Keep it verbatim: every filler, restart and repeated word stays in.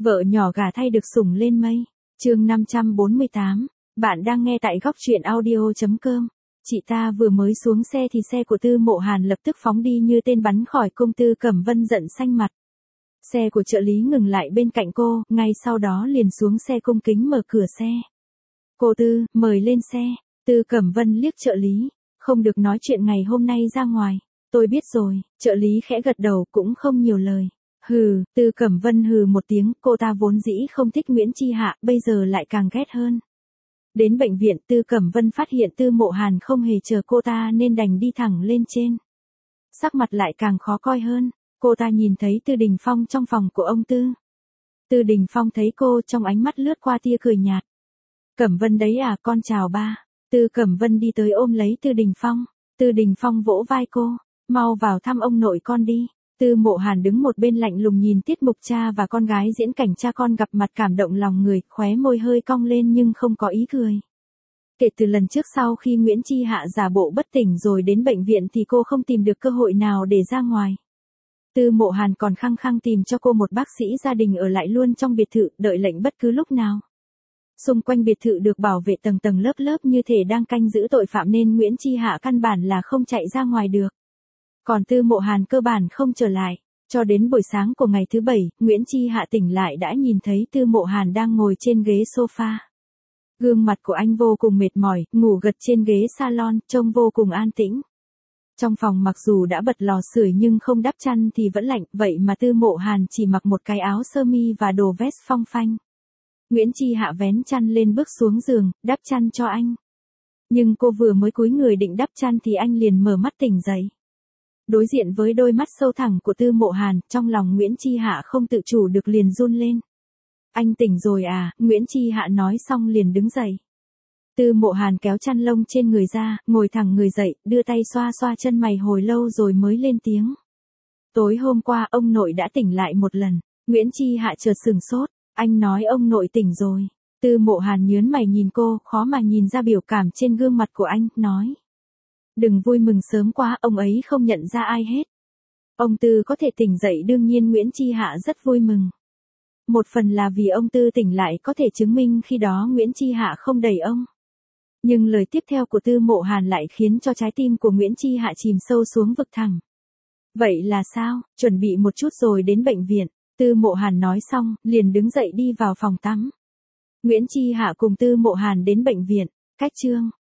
Vợ nhỏ gả thay được sủng lên mây. Chương năm trăm bốn mươi tám. Bạn đang nghe tại góc truyện audio chấm com. Chị ta vừa mới xuống xe thì xe của Tư Mộ Hàn lập tức phóng đi như tên bắn khỏi cung. Tư Cẩm Vân giận xanh mặt. Xe của trợ lý ngừng lại bên cạnh cô, ngay sau đó liền xuống xe cung kính mở cửa xe. Cô Tư, mời lên xe. Tư Cẩm Vân liếc trợ lý. Không được nói chuyện ngày hôm nay ra ngoài. Tôi biết rồi, trợ lý khẽ gật đầu cũng không nhiều lời. Hừ, Tư Cẩm Vân hừ một tiếng, cô ta vốn dĩ không thích Nguyễn Chi Hạ, bây giờ lại càng ghét hơn. Đến bệnh viện, Tư Cẩm Vân phát hiện Tư Mộ Hàn không hề chờ cô ta nên đành đi thẳng lên trên. Sắc mặt lại càng khó coi hơn, cô ta nhìn thấy Tư Đình Phong trong phòng của ông Tư. Tư Đình Phong thấy cô trong ánh mắt lướt qua tia cười nhạt. Cẩm Vân đấy à, con chào ba. Tư Cẩm Vân đi tới ôm lấy Tư Đình Phong. Tư Đình Phong vỗ vai cô, mau vào thăm ông nội con đi. Tư Mộ Hàn đứng một bên lạnh lùng nhìn tiết mục cha và con gái diễn cảnh cha con gặp mặt cảm động lòng người, khóe môi hơi cong lên nhưng không có ý cười. Kể từ lần trước sau khi Nguyễn Chi Hạ giả bộ bất tỉnh rồi đến bệnh viện thì cô không tìm được cơ hội nào để ra ngoài. Tư Mộ Hàn còn khăng khăng tìm cho cô một bác sĩ gia đình ở lại luôn trong biệt thự, đợi lệnh bất cứ lúc nào. Xung quanh biệt thự được bảo vệ tầng tầng lớp lớp như thể đang canh giữ tội phạm nên Nguyễn Chi Hạ căn bản là không chạy ra ngoài được. Còn Tư Mộ Hàn cơ bản không trở lại. Cho đến buổi sáng của ngày thứ bảy, Nguyễn Chi Hạ tỉnh lại đã nhìn thấy Tư Mộ Hàn đang ngồi trên ghế sofa. Gương mặt của anh vô cùng mệt mỏi, ngủ gật trên ghế salon, trông vô cùng an tĩnh. Trong phòng mặc dù đã bật lò sưởi nhưng không đắp chăn thì vẫn lạnh, vậy mà Tư Mộ Hàn chỉ mặc một cái áo sơ mi và đồ vest phong phanh. Nguyễn Chi Hạ vén chăn lên bước xuống giường, đắp chăn cho anh. Nhưng cô vừa mới cúi người định đắp chăn thì anh liền mở mắt tỉnh dậy. Đối diện với đôi mắt sâu thẳm của Tư Mộ Hàn, trong lòng Nguyễn Chi Hạ không tự chủ được liền run lên. Anh tỉnh rồi à, Nguyễn Chi Hạ nói xong liền đứng dậy. Tư Mộ Hàn kéo chăn lông trên người ra, ngồi thẳng người dậy, đưa tay xoa xoa chân mày hồi lâu rồi mới lên tiếng. Tối hôm qua ông nội đã tỉnh lại một lần. Nguyễn Chi Hạ chợt sửng sốt, anh nói ông nội tỉnh rồi. Tư Mộ Hàn nhướng mày nhìn cô, khó mà nhìn ra biểu cảm trên gương mặt của anh, nói. Đừng vui mừng sớm quá, ông ấy không nhận ra ai hết. Ông Tư có thể tỉnh dậy đương nhiên Nguyễn Chi Hạ rất vui mừng. Một phần là vì ông Tư tỉnh lại có thể chứng minh khi đó Nguyễn Chi Hạ không đẩy ông. Nhưng lời tiếp theo của Tư Mộ Hàn lại khiến cho trái tim của Nguyễn Chi Hạ chìm sâu xuống vực thẳm. Vậy là sao, chuẩn bị một chút rồi đến bệnh viện. Tư Mộ Hàn nói xong, liền đứng dậy đi vào phòng tắm. Nguyễn Chi Hạ cùng Tư Mộ Hàn đến bệnh viện. Cách chương